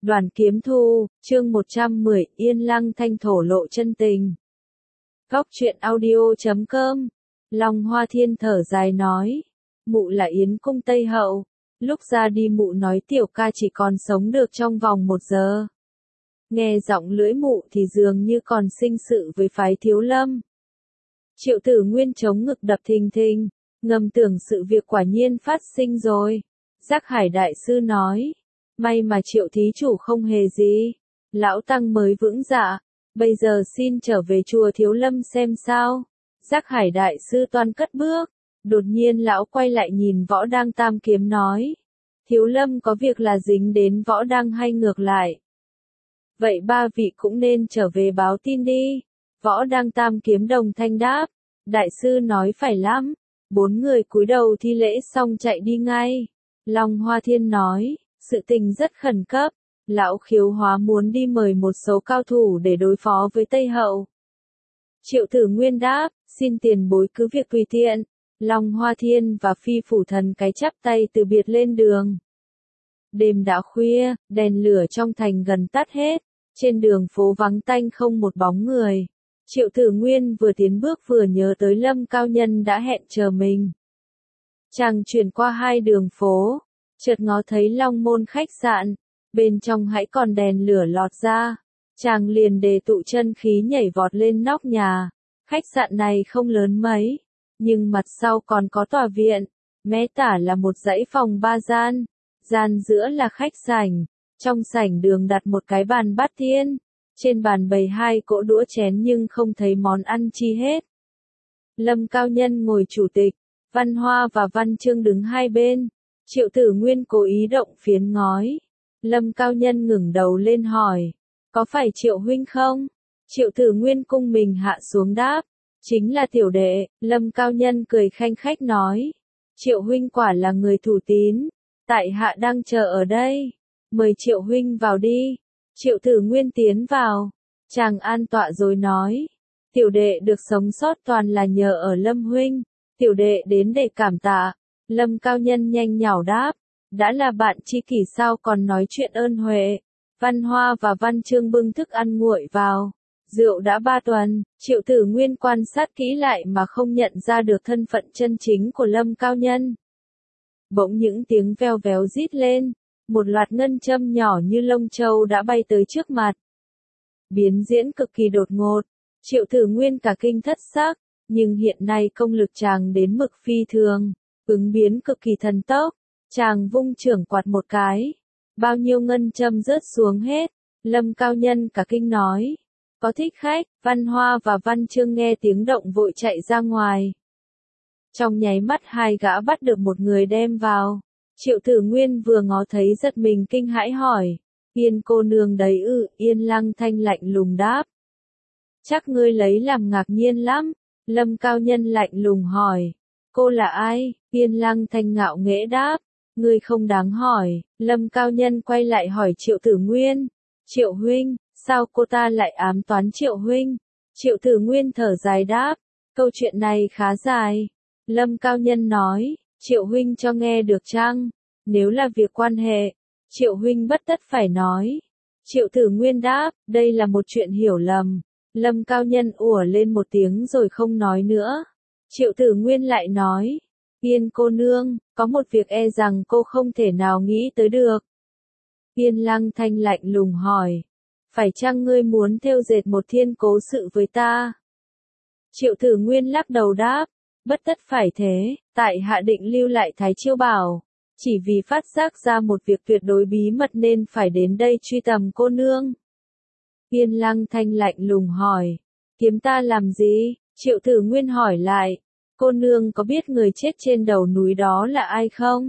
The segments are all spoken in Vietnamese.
Đoàn Kiếm Thu, chương 110, Yên Lăng Thanh thổ lộ chân tình. Góc truyện audio.com. Long Hoa Thiên thở dài nói, mụ là Yến cung Tây Hậu, lúc ra đi mụ nói tiểu ca chỉ còn sống được trong vòng 1 giờ. Nghe giọng lưỡi mụ thì dường như còn sinh sự với phái Thiếu Lâm. Triệu Tử Nguyên chống ngực đập thình thình, ngầm tưởng sự việc quả nhiên phát sinh rồi. Giác Hải Đại Sư nói, may mà Triệu thí chủ không hề gì. Lão Tăng mới vững dạ, bây giờ xin trở về chùa Thiếu Lâm xem sao. Giác Hải Đại Sư toan cất bước, đột nhiên lão quay lại nhìn Võ Đang Tam Kiếm nói, Thiếu Lâm có việc là dính đến Võ Đang hay ngược lại? Vậy ba vị cũng nên trở về báo tin đi. Võ Đang Tam Kiếm đồng thanh đáp, Đại Sư nói phải lắm. 4 người cúi đầu thi lễ xong chạy đi ngay. Long Hoa Thiên nói, sự tình rất khẩn cấp, lão Khiếu Hóa muốn đi mời một số cao thủ để đối phó với Tây Hậu. Triệu Tử Nguyên đáp, xin tiền bối cứ việc tùy tiện. Long Hoa Thiên và Phi Phủ Thần cái chắp tay từ biệt lên đường. Đêm đã khuya, đèn lửa trong thành gần tắt hết, trên đường phố vắng tanh không một bóng người. Triệu Tử Nguyên vừa tiến bước vừa nhớ tới Lâm Cao Nhân đã hẹn chờ mình. Chàng chuyển qua 2 đường phố, chợt ngó thấy Long Môn khách sạn, bên trong hãy còn đèn lửa lọt ra. Chàng liền đề tụ chân khí nhảy vọt lên nóc nhà. Khách sạn này không lớn mấy, nhưng mặt sau còn có tòa viện, mé tả là một dãy phòng 3 gian, gian giữa là khách sảnh, trong sảnh đường đặt một cái bàn bát tiên, trên bàn bày 2 cỗ đũa chén nhưng không thấy món ăn chi hết. Lâm Cao Nhân ngồi chủ tịch, Văn Hoa và Văn Chương đứng hai bên. Triệu Tử Nguyên cố ý động phiến ngói. Lâm Cao Nhân ngẩng đầu lên hỏi, có phải Triệu huynh không? Triệu Tử Nguyên cung mình hạ xuống đáp, chính là tiểu đệ. Lâm Cao Nhân cười khanh khách nói, Triệu huynh quả là người thủ tín, tại hạ đang chờ ở đây, mời Triệu huynh vào đi. Triệu Tử Nguyên tiến vào, chàng an tọa rồi nói, tiểu đệ được sống sót toàn là nhờ ở Lâm huynh, tiểu đệ đến để cảm tạ. Lâm Cao Nhân nhanh nhảu đáp, đã là bạn tri kỷ sao còn nói chuyện ơn huệ. Văn Hoa và Văn Chương bưng thức ăn nguội vào, rượu đã 3 tuần. Triệu Tử Nguyên quan sát kỹ lại mà không nhận ra được thân phận chân chính của Lâm Cao Nhân. Bỗng những tiếng veo véo rít lên, một loạt ngân châm nhỏ như lông châu đã bay tới trước mặt. Biến diễn cực kỳ đột ngột, Triệu Tử Nguyên cả kinh thất xác, nhưng hiện nay công lực chàng đến mực phi thường, ứng biến cực kỳ thần tốc, chàng vung trưởng quạt một cái, bao nhiêu ngân châm rớt xuống hết. Lâm Cao Nhân cả kinh nói, có thích khách. Văn Hoa và Văn Chương nghe tiếng động vội chạy ra ngoài. Trong nháy mắt 2 gã bắt được một người đem vào. Triệu Tử Nguyên vừa ngó thấy giật mình kinh hãi hỏi, Yên cô nương đấy ư? Yên Lăng Thanh lạnh lùng đáp, chắc ngươi lấy làm ngạc nhiên lắm. Lâm Cao Nhân lạnh lùng hỏi, cô là ai? Yên Lăng Thanh ngạo nghễ đáp, ngươi không đáng hỏi. Lâm Cao Nhân quay lại hỏi Triệu Tử Nguyên, Triệu huynh, sao cô ta lại ám toán Triệu huynh? Triệu Tử Nguyên thở dài đáp, câu chuyện này khá dài. Lâm Cao Nhân nói, Triệu huynh cho nghe được chăng? Nếu là việc quan hệ, Triệu huynh bất tất phải nói. Triệu Tử Nguyên đáp, đây là một chuyện hiểu lầm. Lâm Cao Nhân ủa lên một tiếng rồi không nói nữa. Triệu Tử Nguyên lại nói, Yên cô nương, có một việc e rằng cô không thể nào nghĩ tới được. Yên Lăng Thanh lạnh lùng hỏi, phải chăng ngươi muốn thêu dệt một thiên cố sự với ta? Triệu Tử Nguyên lắc đầu đáp, bất tất phải thế, tại hạ định lưu lại Thái Chiêu Bảo, chỉ vì phát giác ra một việc tuyệt đối bí mật nên phải đến đây truy tầm cô nương. Yên Lăng Thanh lạnh lùng hỏi, kiếm ta làm gì? Triệu Tử Nguyên hỏi lại, cô nương có biết người chết trên đầu núi đó là ai không?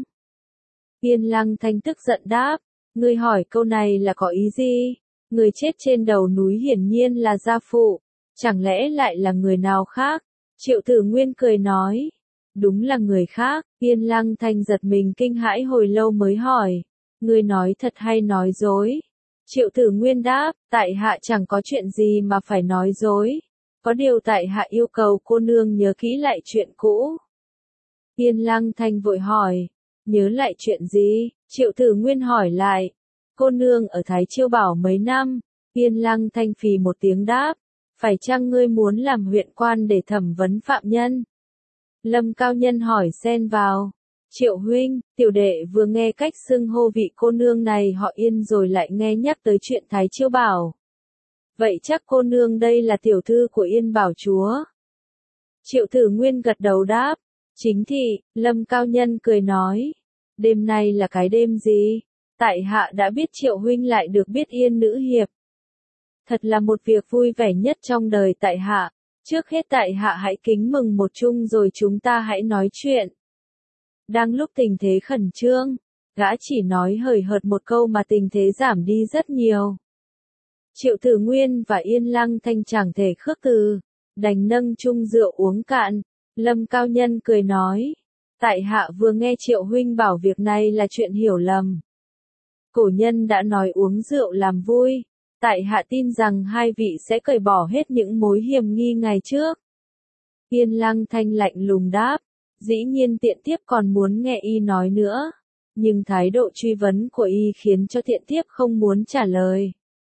Yên Lăng Thanh tức giận đáp, ngươi hỏi câu này là có ý gì? Người chết trên đầu núi hiển nhiên là gia phụ, chẳng lẽ lại là người nào khác? Triệu Tử Nguyên cười nói, đúng là người khác. Yên Lăng Thanh giật mình kinh hãi hồi lâu mới hỏi, ngươi nói thật hay nói dối? Triệu Tử Nguyên đáp, tại hạ chẳng có chuyện gì mà phải nói dối. Có điều tại hạ yêu cầu cô nương nhớ kỹ lại chuyện cũ. Yên Lăng Thanh vội hỏi, nhớ lại chuyện gì? Triệu Tử Nguyên hỏi lại, Cô nương ở Thái Chiêu Bảo mấy năm? Yên Lăng Thanh phì một tiếng đáp. Phải chăng ngươi muốn làm huyện quan để thẩm vấn phạm nhân? Lâm Cao Nhân hỏi xen vào. Triệu huynh, tiểu đệ vừa nghe cách xưng hô vị cô nương này họ Yên rồi lại nghe nhắc tới chuyện Thái Chiêu Bảo. Vậy chắc cô nương đây là tiểu thư của Yên Bảo chúa. Triệu Tử Nguyên gật đầu đáp. Chính thị, Lâm Cao Nhân cười nói. Đêm nay là cái đêm gì? Tại hạ đã biết Triệu huynh lại được biết Yên nữ hiệp. Thật là một việc vui vẻ nhất trong đời tại hạ. Trước hết tại hạ hãy kính mừng một chung rồi chúng ta hãy nói chuyện. Đang lúc tình thế khẩn trương, gã chỉ nói hời hợt một câu mà tình thế giảm đi rất nhiều. Triệu Tử Nguyên và Yên Lăng Thanh chẳng thể khước từ, đành nâng chung rượu uống cạn. Lâm Cao Nhân cười nói, tại hạ vừa nghe Triệu huynh bảo việc này là chuyện hiểu lầm. Cổ nhân đã nói uống rượu làm vui, tại hạ tin rằng hai vị sẽ cởi bỏ hết những mối hiềm nghi ngày trước. Yên Lăng Thanh lạnh lùng đáp, dĩ nhiên tiện tiếp còn muốn nghe y nói nữa, nhưng thái độ truy vấn của y khiến cho tiện tiếp không muốn trả lời.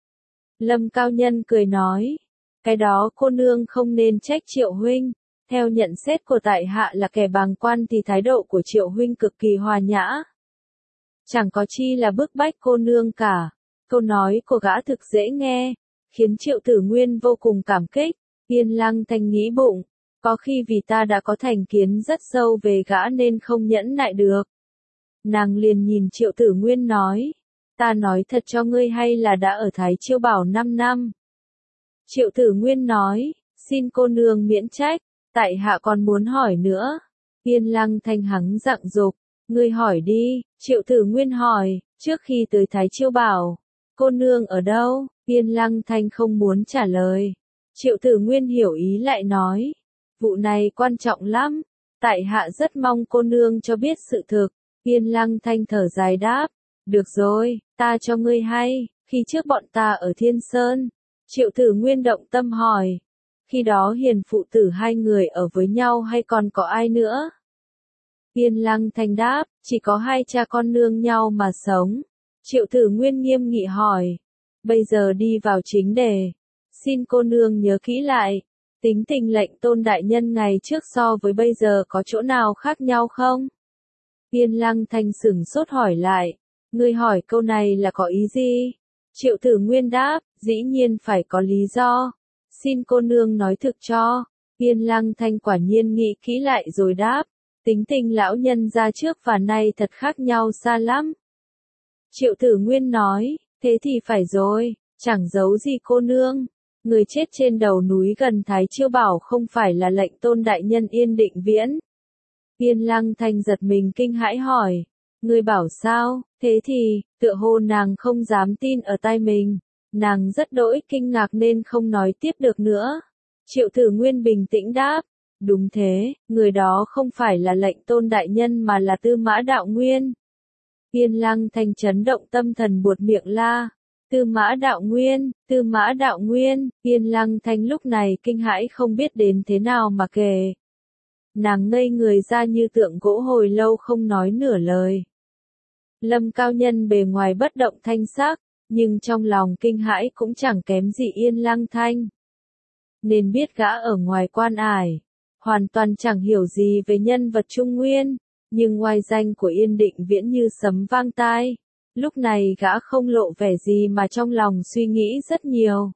Lâm Cao Nhân cười nói, cái đó cô nương không nên trách Triệu huynh, theo nhận xét của tại hạ là kẻ bàng quan thì thái độ của Triệu huynh cực kỳ hòa nhã. Chẳng có chi là bức bách cô nương cả. Câu nói của gã thực dễ nghe, khiến Triệu Tử Nguyên vô cùng cảm kích. Yên Lăng Thanh nghĩ bụng, có khi vì ta đã có thành kiến rất sâu về gã nên không nhẫn nại được. Nàng liền nhìn Triệu Tử Nguyên nói, ta nói thật cho ngươi hay là đã ở Thái Chiêu Bảo 5 năm. Triệu Tử Nguyên nói, xin cô nương miễn trách, tại hạ còn muốn hỏi nữa. Yên Lăng Thanh hắng giọng dục, ngươi hỏi đi. Triệu Tử Nguyên hỏi, trước khi tới Thái Chiêu Bảo, cô nương ở đâu? Yên Lăng Thanh không muốn trả lời. Triệu Tử Nguyên hiểu ý lại nói, vụ này quan trọng lắm, tại hạ rất mong cô nương cho biết sự thực. Yên Lăng Thanh thở dài đáp, được rồi, ta cho ngươi hay, khi trước bọn ta ở Thiên Sơn. Triệu Tử Nguyên động tâm hỏi, khi đó hiền phụ tử hai người ở với nhau hay còn có ai nữa? Yên Lăng Thanh đáp, chỉ có hai cha con nương nhau mà sống. Triệu Tử Nguyên nghiêm nghị hỏi, bây giờ đi vào chính đề. Xin cô nương nhớ kỹ lại, tính tình lệnh Tôn đại nhân ngày trước so với bây giờ có chỗ nào khác nhau không? Yên Lăng Thanh sửng sốt hỏi lại, ngươi hỏi câu này là có ý gì? Triệu Tử Nguyên đáp, dĩ nhiên phải có lý do. Xin cô nương nói thực cho. Yên Lăng Thanh quả nhiên nghĩ kỹ lại rồi đáp, tính tình lão nhân ra trước và nay thật khác nhau xa lắm. Triệu Tử Nguyên nói, thế thì phải rồi, chẳng giấu gì cô nương. Người chết trên đầu núi gần Thái Chiêu Bảo không phải là lệnh Tôn đại nhân Yên Định Viễn. Yên Lăng Thanh giật mình kinh hãi hỏi, ngươi bảo sao? Thế thì, tựa hồ nàng không dám tin ở tai mình. Nàng rất đỗi kinh ngạc nên không nói tiếp được nữa. Triệu Tử Nguyên bình tĩnh đáp, đúng thế, người đó không phải là lệnh Tôn đại nhân mà là Tư Mã Đạo Nguyên. Yên Lăng Thanh chấn động tâm thần buột miệng la, Tư Mã Đạo Nguyên, Tư Mã Đạo Nguyên. Yên Lăng Thanh lúc này kinh hãi không biết đến thế nào mà kể. Nàng ngây người ra như tượng gỗ hồi lâu không nói nửa lời. Lâm Cao Nhân bề ngoài bất động thanh sắc, nhưng trong lòng kinh hãi cũng chẳng kém gì Yên Lăng Thanh. Nên biết gã ở ngoài quan ải, hoàn toàn chẳng hiểu gì về nhân vật Trung Nguyên, nhưng oai danh của Yên Định Viễn như sấm vang tai. Lúc này gã không lộ vẻ gì mà trong lòng suy nghĩ rất nhiều.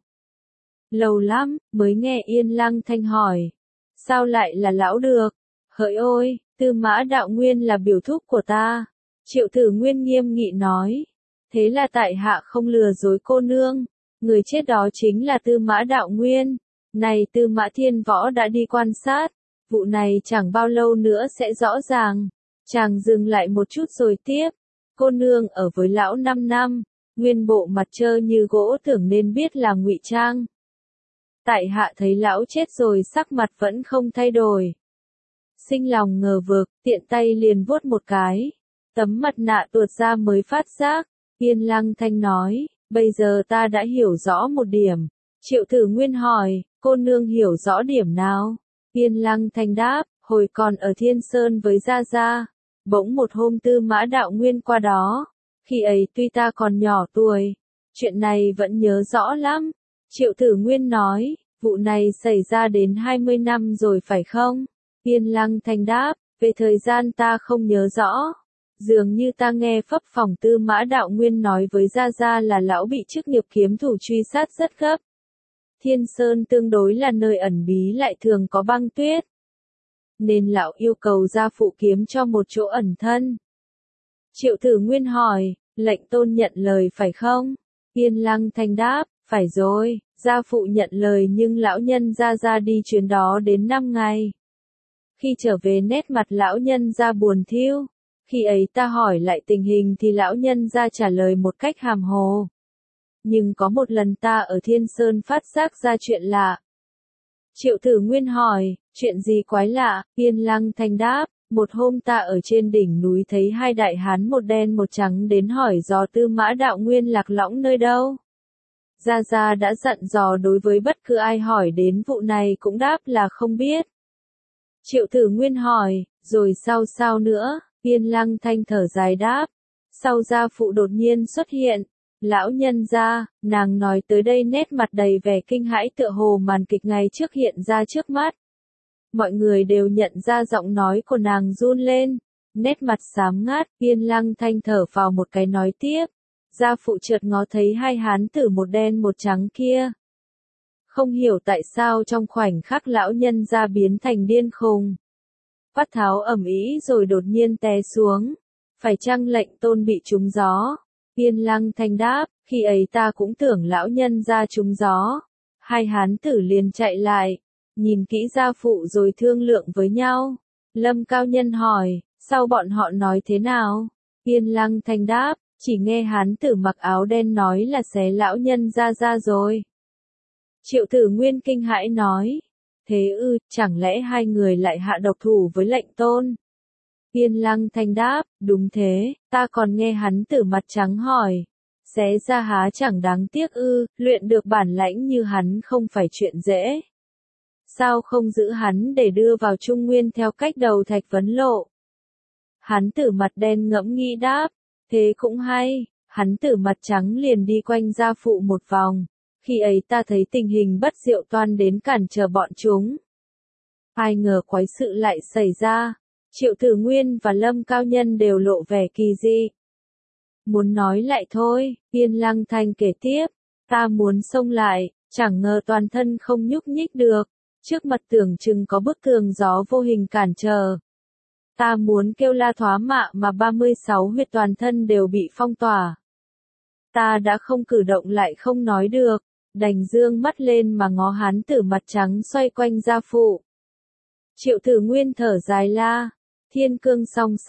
Lâu lắm, mới nghe Yên Lăng Thanh hỏi, sao lại là lão được? Hỡi ôi, Tư Mã Đạo Nguyên là biểu thúc của ta. Triệu Tử Nguyên nghiêm nghị nói, thế là tại hạ không lừa dối cô nương, người chết đó chính là Tư Mã Đạo Nguyên. Này Tư Mã Thiên Võ đã đi quan sát, vụ này chẳng bao lâu nữa sẽ rõ ràng. Chàng dừng lại một chút rồi tiếp, cô nương ở với lão 5 năm, nguyên bộ mặt trơ như gỗ tưởng nên biết là ngụy trang. Tại hạ thấy lão chết rồi sắc mặt vẫn không thay đổi. Sinh lòng ngờ vực, tiện tay liền vuốt một cái. Tấm mặt nạ tuột ra mới phát giác. Yên Lăng Thanh nói, bây giờ ta đã hiểu rõ một điểm. Triệu Tử Nguyên hỏi, cô nương hiểu rõ điểm nào? Yên Lăng Thanh đáp, hồi còn ở Thiên Sơn với Gia Gia. Bỗng một hôm Tư Mã Đạo Nguyên qua đó. Khi ấy tuy ta còn nhỏ tuổi, chuyện này vẫn nhớ rõ lắm. Triệu Tử Nguyên nói, vụ này xảy ra đến 20 năm rồi phải không? Yên Lăng Thanh đáp, về thời gian ta không nhớ rõ. Dường như ta nghe Phấp Phòng Tư Mã Đạo Nguyên nói với Gia Gia là lão bị chức nghiệp kiếm thủ truy sát rất gấp. Thiên Sơn tương đối là nơi ẩn bí lại thường có băng tuyết. Nên lão yêu cầu gia phụ kiếm cho một chỗ ẩn thân. Triệu Tử Nguyên hỏi, lệnh tôn nhận lời phải không? Yên Lăng Thanh đáp, phải rồi, gia phụ nhận lời nhưng lão nhân Gia Gia đi chuyến đó đến 5 ngày. Khi trở về nét mặt lão nhân Gia buồn thiu. Khi ấy ta hỏi lại tình hình thì lão nhân Gia trả lời một cách hàm hồ. Nhưng có một lần ta ở Thiên Sơn phát giác ra chuyện lạ. Triệu Tử Nguyên hỏi, chuyện gì quái lạ? Yên Lăng Thanh đáp, một hôm ta ở trên đỉnh núi thấy hai đại hán một đen một trắng đến hỏi dò Tư Mã Đạo Nguyên lạc lõng nơi đâu. Gia Gia đã dặn dò đối với bất cứ ai hỏi đến vụ này cũng đáp là không biết. Triệu Tử Nguyên hỏi, rồi sao nữa? Yên Lăng Thanh thở dài đáp, sau gia phụ đột nhiên xuất hiện. Lão nhân Gia, nàng nói tới đây nét mặt đầy vẻ kinh hãi tựa hồ màn kịch ngày trước hiện ra trước mắt. Mọi người đều nhận ra giọng nói của nàng run lên, nét mặt xám ngát. Yên Lăng Thanh thở phào một cái nói tiếp, gia phụ chợt ngó thấy hai hán tử một đen một trắng kia. Không hiểu tại sao trong khoảnh khắc lão nhân Gia biến thành điên khùng. Quát tháo ầm ĩ rồi đột nhiên té xuống. Phải chăng lệnh tôn bị trúng gió? Yên Lăng Thanh đáp, khi ấy ta cũng tưởng lão nhân Gia trúng gió. Hai hán tử liền chạy lại, nhìn kỹ gia phụ rồi thương lượng với nhau. Lâm Cao Nhân hỏi, sau bọn họ nói thế nào? Yên Lăng Thanh đáp, chỉ nghe hán tử mặc áo đen nói là xé lão nhân Gia ra rồi. Triệu Tử Nguyên kinh hãi nói, thế ư, chẳng lẽ hai người lại hạ độc thủ với lệnh tôn? Yên Lăng Thanh đáp, đúng thế, ta còn nghe hắn tử mặt trắng hỏi, xé ra há chẳng đáng tiếc ư, luyện được bản lãnh như hắn không phải chuyện dễ. Sao không giữ hắn để đưa vào Trung Nguyên theo cách đầu Thạch Vấn Lộ? Hắn tử mặt đen ngẫm nghĩ đáp, thế cũng hay. Hắn tử mặt trắng liền đi quanh gia phụ một vòng. Khi ấy ta thấy tình hình bất diệu toan đến cản trở bọn chúng. Ai ngờ quái sự lại xảy ra. Triệu Tử Nguyên và Lâm Cao Nhân đều lộ vẻ kỳ dị. Muốn nói lại thôi, Yên Lăng Thanh kể tiếp. Ta muốn xông lại, chẳng ngờ toàn thân không nhúc nhích được. Trước mặt tưởng chừng có bức tường gió vô hình cản trở. Ta muốn kêu la thoá mạ mà 36 huyệt toàn thân đều bị phong tỏa. Ta đã không cử động lại không nói được, đành dương mắt lên mà ngó hán tử mặt trắng xoay quanh gia phụ. Triệu Tử Nguyên thở dài la, thiên cương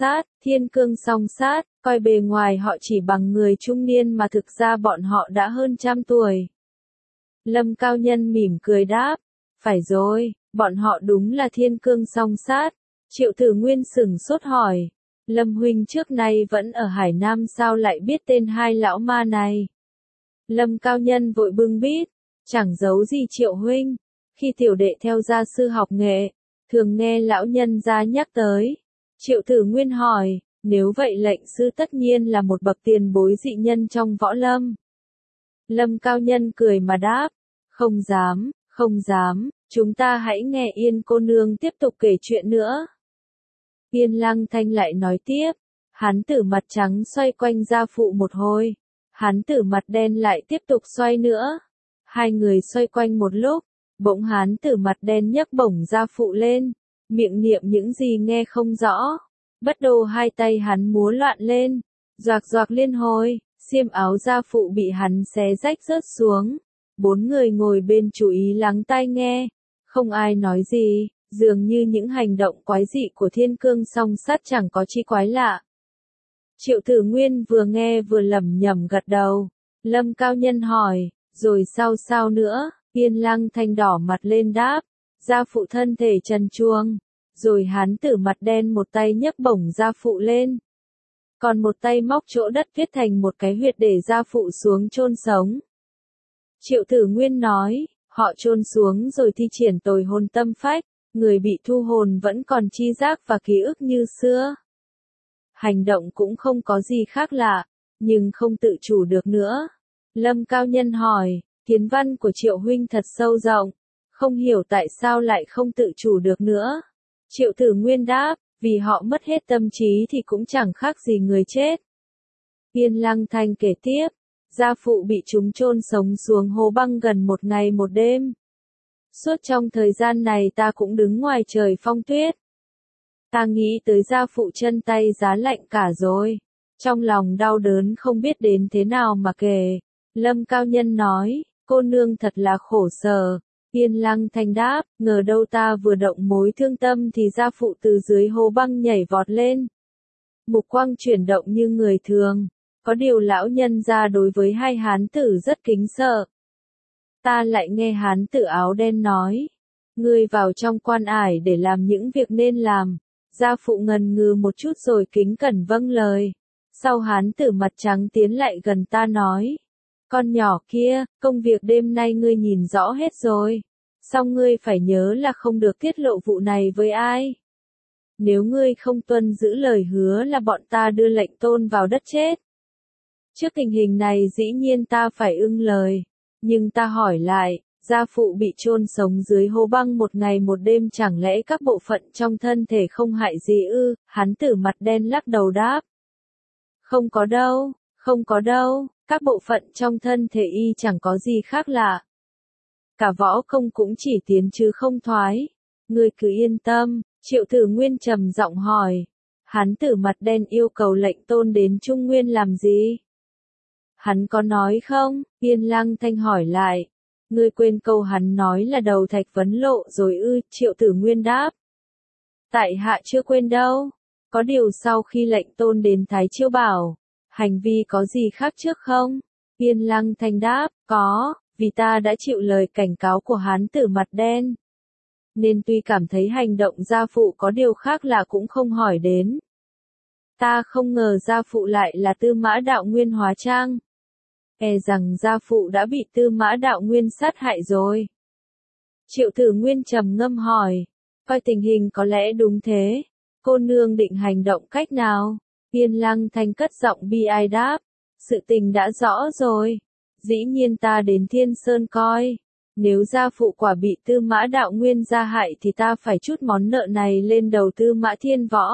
song sát, coi bề ngoài họ chỉ bằng người trung niên mà thực ra bọn họ đã hơn 100 tuổi. Lâm Cao Nhân mỉm cười đáp, phải rồi, bọn họ đúng là thiên cương song sát. Triệu Tử Nguyên sửng sốt hỏi, Lâm huynh trước nay vẫn ở Hải Nam sao lại biết tên hai lão ma này? Lâm Cao Nhân vội bưng bít, chẳng giấu gì Triệu huynh, khi tiểu đệ theo gia sư học nghệ, thường nghe lão nhân gia nhắc tới. Triệu Tử Nguyên hỏi, nếu vậy lệnh sư tất nhiên là một bậc tiền bối dị nhân trong võ lâm. Lâm Cao Nhân cười mà đáp, không dám, chúng ta hãy nghe Yên cô nương tiếp tục kể chuyện nữa. Yên Lăng Thanh lại nói tiếp, hán tử mặt trắng xoay quanh gia phụ một hồi, hán tử mặt đen lại tiếp tục xoay nữa. Hai người xoay quanh một lúc, bỗng hán tử mặt đen nhấc bổng gia phụ lên, miệng niệm những gì nghe không rõ. Bất đồ hai tay hắn múa loạn lên, doạc liên hồi, xiêm áo gia phụ bị hắn xé rách rớt xuống. Bốn người ngồi bên chú ý lắng tai nghe, không ai nói gì. Dường như những hành động quái dị của thiên cương song sát chẳng có chi quái lạ. Triệu Tử Nguyên vừa nghe vừa lẩm nhẩm gật đầu. Lâm Cao Nhân hỏi, rồi sao nữa? Yên Lăng Thanh đỏ mặt lên đáp, gia phụ thân thể trần truồng. Rồi hán tử mặt đen một tay nhấc bổng gia phụ lên. Còn một tay móc chỗ đất viết thành một cái huyệt để gia phụ xuống chôn sống. Triệu Tử Nguyên nói, họ chôn xuống rồi thi triển tồi hồn tâm phách. Người bị thu hồn vẫn còn tri giác và ký ức như xưa. Hành động cũng không có gì khác lạ, nhưng không tự chủ được nữa. Lâm Cao Nhân hỏi, kiến văn của Triệu huynh thật sâu rộng, không hiểu tại sao lại không tự chủ được nữa. Triệu Tử Nguyên đáp, vì họ mất hết tâm trí thì cũng chẳng khác gì người chết. Yên Lăng Thanh kể tiếp, gia phụ bị chúng chôn sống xuống hố băng gần 1 ngày 1 đêm. Suốt trong thời gian này ta cũng đứng ngoài trời phong tuyết. Ta nghĩ tới gia phụ chân tay giá lạnh cả rồi. Trong lòng đau đớn không biết đến thế nào mà kể. Lâm Cao Nhân nói, cô nương thật là khổ sở. Yên Lăng Thanh đáp, ngờ đâu ta vừa động mối thương tâm thì gia phụ từ dưới hố băng nhảy vọt lên. Mục quang chuyển động như người thường. Có điều lão nhân gia đối với hai hán tử rất kính sợ. Ta lại nghe hán tử áo đen nói, ngươi vào trong quan ải để làm những việc nên làm. Gia phụ ngần ngừ một chút rồi kính cẩn vâng lời. Sau hán tử mặt trắng tiến lại gần ta nói, con nhỏ kia, công việc đêm nay ngươi nhìn rõ hết rồi. Song ngươi phải nhớ là không được tiết lộ vụ này với ai. Nếu ngươi không tuân giữ lời hứa là bọn ta đưa lệnh tôn vào đất chết. Trước tình hình này dĩ nhiên ta phải ưng lời. Nhưng ta hỏi lại, gia phụ bị chôn sống dưới hố băng 1 ngày 1 đêm chẳng lẽ các bộ phận trong thân thể không hại gì ư? Hán tử mặt đen lắc đầu đáp. Không có đâu, không có đâu, các bộ phận trong thân thể y chẳng có gì khác lạ. Cả võ công cũng chỉ tiến chứ không thoái. Ngươi cứ yên tâm, Triệu Tử Nguyên trầm giọng hỏi. Hán tử mặt đen yêu cầu lệnh tôn đến Trung Nguyên làm gì? Hắn có nói không? Yên Lăng Thanh hỏi lại. Ngươi quên câu hắn nói là đầu thạch vấn lộ rồi ư? Triệu Tử Nguyên đáp. Tại hạ chưa quên đâu. Có điều sau khi lệnh tôn đến Thái Chiêu Bảo, hành vi có gì khác trước không? Yên Lăng Thanh đáp, có, vì ta đã chịu lời cảnh cáo của hán tử mặt đen. Nên tuy cảm thấy hành động gia phụ có điều khác lạ cũng không hỏi đến. Ta không ngờ gia phụ lại là Tư Mã Đạo Nguyên hóa trang. E rằng gia phụ đã bị Tư Mã Đạo Nguyên sát hại rồi. Triệu Tử Nguyên trầm ngâm hỏi, coi tình hình có lẽ đúng thế. Cô nương định hành động cách nào? Yên Lăng Thanh cất giọng bi ai đáp, sự tình đã rõ rồi. Dĩ nhiên ta đến Thiên Sơn coi. Nếu gia phụ quả bị Tư Mã Đạo Nguyên gia hại thì ta phải chút món nợ này lên đầu Tư Mã Thiên Võ.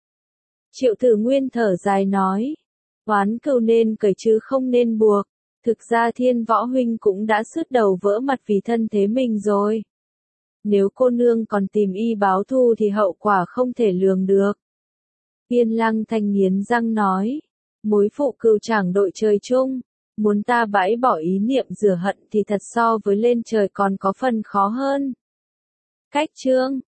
Triệu Tử Nguyên thở dài nói, oán cừu nên cởi chứ không nên buộc. Thực ra Thiên Võ huynh cũng đã sứt đầu vỡ mặt vì thân thế mình rồi. Nếu cô nương còn tìm y báo thù thì hậu quả không thể lường được. Yên Lăng Thanh nghiến răng nói, mối phụ cừu chẳng đội trời chung. Muốn ta bãi bỏ ý niệm rửa hận thì thật so với lên trời còn có phần khó hơn. Cách chương